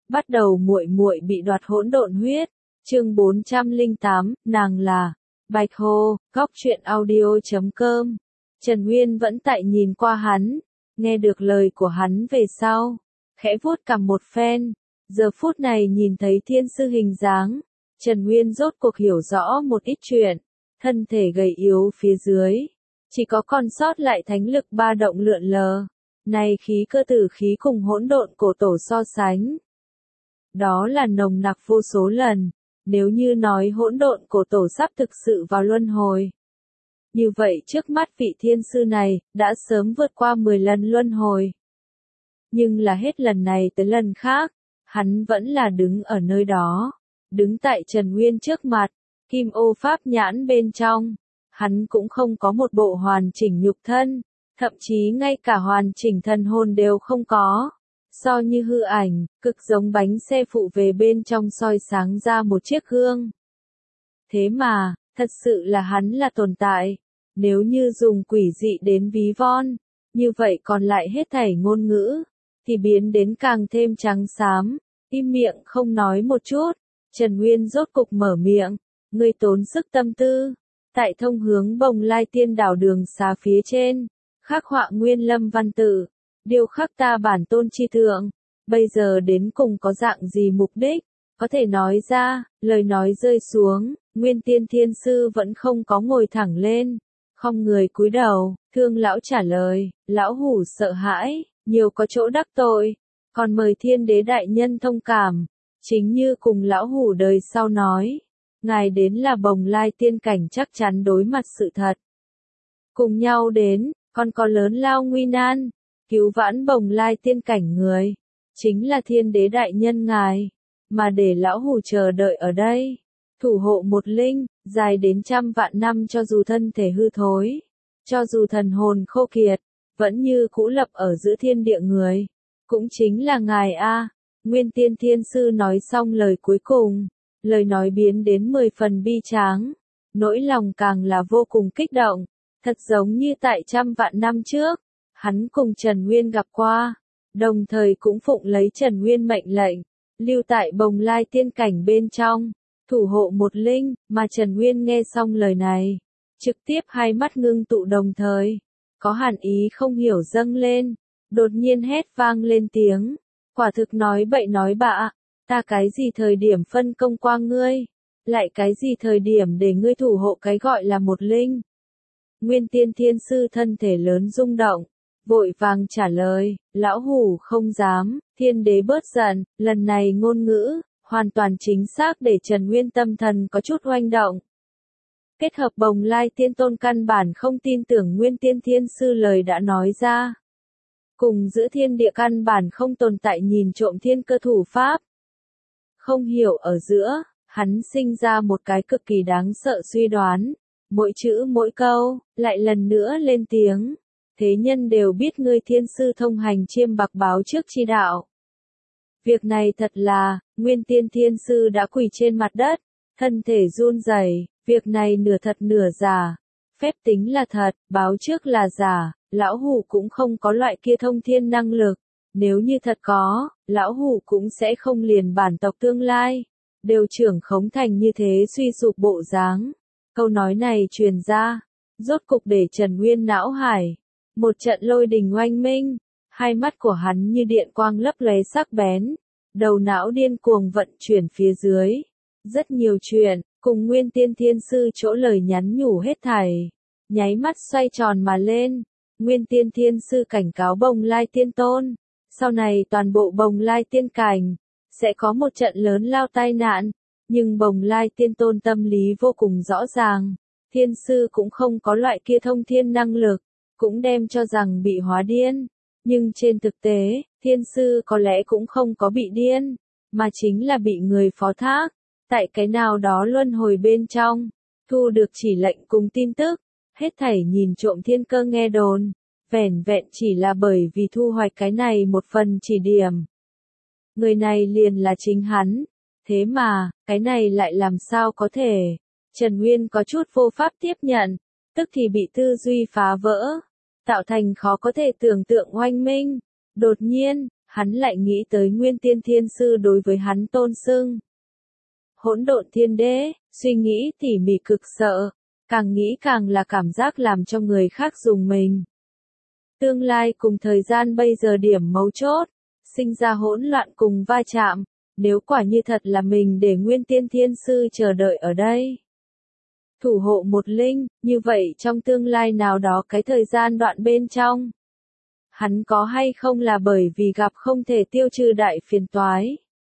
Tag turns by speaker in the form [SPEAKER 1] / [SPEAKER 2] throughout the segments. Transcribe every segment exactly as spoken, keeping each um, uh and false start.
[SPEAKER 1] Bắt đầu muội muội bị đoạt hỗn độn huyết. Chương bốn trăm lẻ tám, nàng là Bạch Hồ, góc truyện audio chấm com. Trần Nguyên vẫn tại nhìn qua hắn, nghe được lời của hắn về sau, khẽ vuốt cằm một phen. Giờ phút này nhìn thấy thiên sư hình dáng, Trần Nguyên rốt cuộc hiểu rõ một ít chuyện. Thân thể gầy yếu phía dưới, chỉ có còn sót lại thánh lực ba động lượn lờ. Này khí cơ tử khí cùng hỗn độn cổ tổ so sánh, đó là nồng nặc vô số lần. Nếu như nói hỗn độn cổ tổ sắp thực sự vào luân hồi, như vậy trước mắt vị thiên sư này đã sớm vượt qua mười lần luân hồi. Nhưng là hết lần này tới lần khác, hắn vẫn là đứng ở nơi đó, đứng tại Trần Nguyên trước mặt, kim ô pháp nhãn bên trong, hắn cũng không có một bộ hoàn chỉnh nhục thân, thậm chí ngay cả hoàn chỉnh thần hồn đều không có. So như hư ảnh, cực giống bánh xe phụ về bên trong soi sáng ra một chiếc gương. Thế mà, thật sự là hắn là tồn tại. Nếu như dùng quỷ dị đến ví von, như vậy còn lại hết thảy ngôn ngữ, thì biến đến càng thêm trắng xám, im miệng không nói một chút. Trần Nguyên rốt cục mở miệng, ngươi tốn sức tâm tư, tại thông hướng Bồng Lai Tiên Đảo đường xá phía trên, khắc họa nguyên lâm văn tự. Điều khắc ta bản tôn chi thượng, bây giờ đến cùng có dạng gì mục đích, có thể nói ra. Lời nói rơi xuống, Nguyên Tiên Thiên Sư vẫn không có ngồi thẳng lên, không người cúi đầu. Thương lão trả lời, lão hủ sợ hãi, nhiều có chỗ đắc tội, còn mời Thiên Đế đại nhân thông cảm. Chính như cùng lão hủ đời sau nói, ngài đến là Bồng Lai tiên cảnh chắc chắn đối mặt sự thật. Cùng nhau đến, còn có lớn lao nguy nan, cứu vãn Bồng Lai tiên cảnh người, chính là Thiên Đế đại nhân ngài, mà để lão hủ chờ đợi ở đây, thủ hộ một linh, dài đến trăm vạn năm, cho dù thân thể hư thối, cho dù thần hồn khô kiệt, vẫn như cũ lập ở giữa thiên địa người, cũng chính là ngài a. Nguyên Tiên Thiên Sư nói xong lời cuối cùng, lời nói biến đến mười phần bi tráng, nỗi lòng càng là vô cùng kích động, thật giống như tại trăm vạn năm trước. Hắn cùng Trần Nguyên gặp qua, đồng thời cũng phụng lấy Trần Nguyên mệnh lệnh, lưu tại Bồng Lai tiên cảnh bên trong, thủ hộ một linh, mà Trần Nguyên nghe xong lời này, trực tiếp hai mắt ngưng tụ đồng thời, có hàn ý không hiểu dâng lên, đột nhiên hét vang lên tiếng, quả thực nói bậy nói bạ, ta cái gì thời điểm phân công qua ngươi, lại cái gì thời điểm để ngươi thủ hộ cái gọi là một linh. Nguyên Tiên Thiên Sư thân thể lớn rung động, vội vàng trả lời, lão hủ không dám. Thiên Đế bớt giận, lần này ngôn ngữ, hoàn toàn chính xác để Trần Nguyên tâm thần có chút oanh động. Kết hợp Bồng Lai Tiên Tôn căn bản không tin tưởng Nguyên Tiên Thiên Sư lời đã nói ra. Cùng giữa thiên địa căn bản không tồn tại nhìn trộm thiên cơ thủ pháp. Không hiểu ở giữa, hắn sinh ra một cái cực kỳ đáng sợ suy đoán. Mỗi chữ mỗi câu, lại lần nữa lên tiếng. Thế nhân đều biết ngươi thiên sư thông hành chiêm bạc báo trước chi đạo. Việc này thật là, Nguyên Tiên Thiên Sư đã quỳ trên mặt đất, thân thể run rẩy. Việc này nửa thật nửa giả, phép tính là thật, báo trước là giả, lão hủ cũng không có loại kia thông thiên năng lực. Nếu như thật có, lão hủ cũng sẽ không liền bản tộc tương lai, đều trưởng khống thành như thế suy sụp bộ dáng. Câu nói này truyền ra, rốt cục để Trần Nguyên não hải, một trận lôi đình oanh minh, hai mắt của hắn như điện quang lấp lóe sắc bén, đầu não điên cuồng vận chuyển phía dưới. Rất nhiều chuyện, cùng Nguyên Tiên Thiên Sư chỗ lời nhắn nhủ hết thảy, nháy mắt xoay tròn mà lên. Nguyên Tiên Thiên Sư cảnh cáo Bồng Lai Tiên Tôn, sau này toàn bộ Bồng Lai Tiên cảnh, sẽ có một trận lớn lao tai nạn. Nhưng Bồng Lai Tiên Tôn tâm lý vô cùng rõ ràng, Thiên Sư cũng không có loại kia thông thiên năng lực, cũng đem cho rằng bị hóa điên. Nhưng trên thực tế, Thiên Sư có lẽ cũng không có bị điên, mà chính là bị người phó thác, tại cái nào đó luân hồi bên trong, thu được chỉ lệnh cùng tin tức, hết thảy nhìn trộm thiên cơ nghe đồn, vẻn vẹn chỉ là bởi vì thu hoạch cái này một phần chỉ điểm. Người này liền là chính hắn. Thế mà, cái này lại làm sao có thể? Trần Nguyên có chút vô pháp tiếp nhận, tức thì bị tư duy phá vỡ, tạo thành khó có thể tưởng tượng oanh minh. Đột nhiên, hắn lại nghĩ tới Nguyên Tiên Thiên Sư đối với hắn tôn xưng. Hỗn độn thiên đế, suy nghĩ tỉ mỉ cực sợ, càng nghĩ càng là cảm giác làm cho người khác dùng mình. Tương lai cùng thời gian bây giờ điểm mấu chốt, sinh ra hỗn loạn cùng va chạm, nếu quả như thật là mình để Nguyên Tiên Thiên Sư chờ đợi ở đây. Thủ hộ một linh, như vậy trong tương lai nào đó cái thời gian đoạn bên trong, hắn có hay không là bởi vì gặp không thể tiêu trừ đại phiền toái.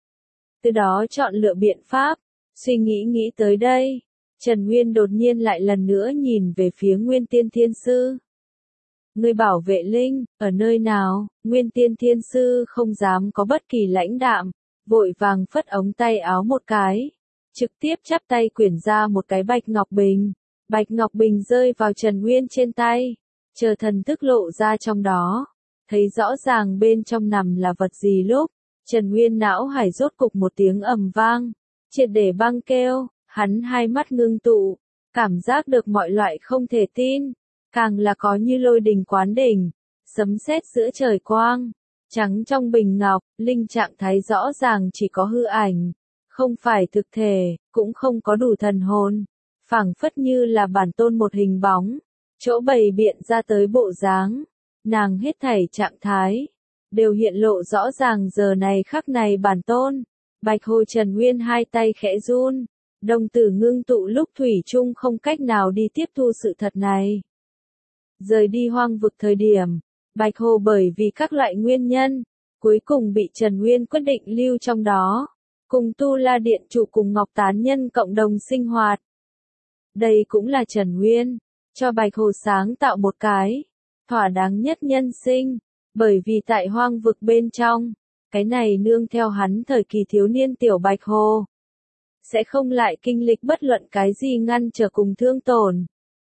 [SPEAKER 1] Từ đó chọn lựa biện pháp, suy nghĩ nghĩ tới đây, Trần Nguyên đột nhiên lại lần nữa nhìn về phía Nguyên Tiên Thiên Sư. Người bảo vệ linh, ở nơi nào? Nguyên Tiên Thiên Sư không dám có bất kỳ lãnh đạm, vội vàng phất ống tay áo một cái, trực tiếp chắp tay quyển ra một cái bạch ngọc bình. Bạch ngọc bình rơi vào Trần Nguyên trên tay, chờ thần thức lộ ra trong đó, thấy rõ ràng bên trong nằm là vật gì lúc, Trần Nguyên não hải rốt cục một tiếng ầm vang, triệt để băng kêu, hắn hai mắt ngưng tụ, cảm giác được mọi loại không thể tin, càng là có như lôi đình quán đỉnh, sấm sét giữa trời quang, trắng trong bình ngọc, linh trạng thái rõ ràng chỉ có hư ảnh, không phải thực thể, cũng không có đủ thần hồn, phảng phất như là bản tôn một hình bóng, chỗ bày biện ra tới bộ dáng, nàng hết thảy trạng thái, đều hiện lộ rõ ràng giờ này khắc này bản tôn. Bạch Hồ Trần Nguyên hai tay khẽ run, đồng tử ngưng tụ lúc thủy chung không cách nào đi tiếp thu sự thật này. Rời đi hoang vực thời điểm, Bạch Hồ bởi vì các loại nguyên nhân, cuối cùng bị Trần Nguyên quyết định lưu trong đó, cùng Tu La Điện chủ cùng Ngọc Tán Nhân cộng đồng sinh hoạt. Đây cũng là Trần Nguyên, cho Bạch Hồ sáng tạo một cái, thỏa đáng nhất nhân sinh, bởi vì tại hoang vực bên trong, cái này nương theo hắn thời kỳ thiếu niên tiểu Bạch Hồ, sẽ không lại kinh lịch bất luận cái gì ngăn trở cùng thương tổn.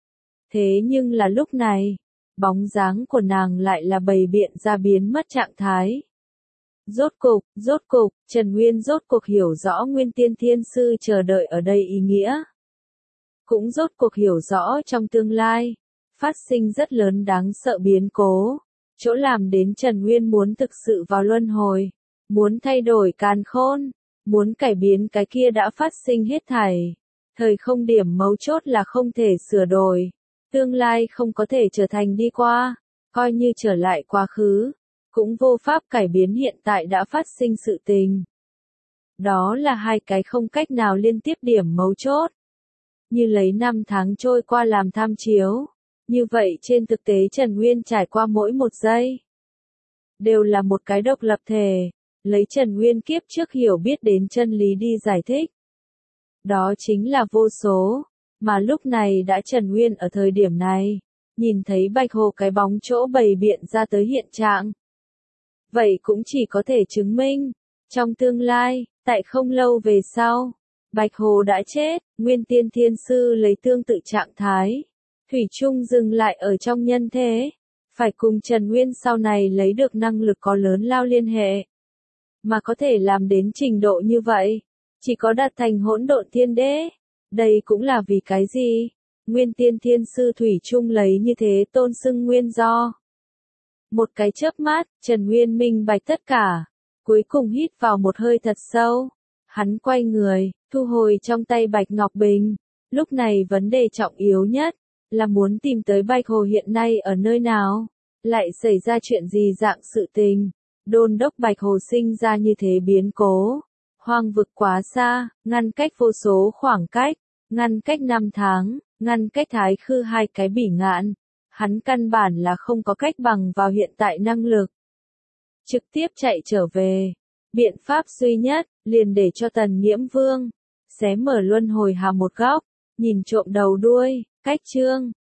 [SPEAKER 1] Thế nhưng là lúc này, bóng dáng của nàng lại là bày biện ra biến mất trạng thái. Rốt cục, rốt cục, Trần Nguyên rốt cục hiểu rõ Nguyên Tiên Thiên Sư chờ đợi ở đây ý nghĩa. Cũng rốt cuộc hiểu rõ trong tương lai, phát sinh rất lớn đáng sợ biến cố, chỗ làm đến Trần Nguyên muốn thực sự vào luân hồi, muốn thay đổi càn khôn, muốn cải biến cái kia đã phát sinh hết thảy. Thời không điểm mấu chốt là không thể sửa đổi, tương lai không có thể trở thành đi qua, coi như trở lại quá khứ, cũng vô pháp cải biến hiện tại đã phát sinh sự tình. Đó là hai cái không cách nào liên tiếp điểm mấu chốt. Như lấy năm tháng trôi qua làm tham chiếu, như vậy trên thực tế Trần Nguyên trải qua mỗi một giây, đều là một cái độc lập thể, lấy Trần Nguyên kiếp trước hiểu biết đến chân lý đi giải thích. Đó chính là vô số, mà lúc này đã Trần Nguyên ở thời điểm này, nhìn thấy Bạch Hồ cái bóng chỗ bày biện ra tới hiện trạng. Vậy cũng chỉ có thể chứng minh, trong tương lai, tại không lâu về sau, Bạch Hồ đã chết, Nguyên Tiên Thiên Sư lấy tương tự trạng thái, thủy chung dừng lại ở trong nhân thế, phải cùng Trần Nguyên sau này lấy được năng lực có lớn lao liên hệ. Mà có thể làm đến trình độ như vậy, chỉ có đạt thành hỗn độn thiên đế. Đây cũng là vì cái gì? Nguyên Tiên Thiên Sư thủy chung lấy như thế tôn xưng nguyên do. Một cái chớp mắt, Trần Nguyên minh bạch tất cả, cuối cùng hít vào một hơi thật sâu. Hắn quay người, thu hồi trong tay Bạch Ngọc Bình. Lúc này vấn đề trọng yếu nhất, là muốn tìm tới Bạch Hồ hiện nay ở nơi nào, lại xảy ra chuyện gì dạng sự tình. Đôn đốc Bạch Hồ sinh ra như thế biến cố. Hoang vực quá xa, ngăn cách vô số khoảng cách, ngăn cách năm tháng, ngăn cách thái khư hai cái bỉ ngạn. Hắn căn bản là không có cách bằng vào hiện tại năng lực. Trực tiếp chạy trở về. Biện pháp duy nhất, liền để cho Tần Nghiễm Vương xé mở luân hồi hà một góc, nhìn trộm đầu đuôi. Cách chương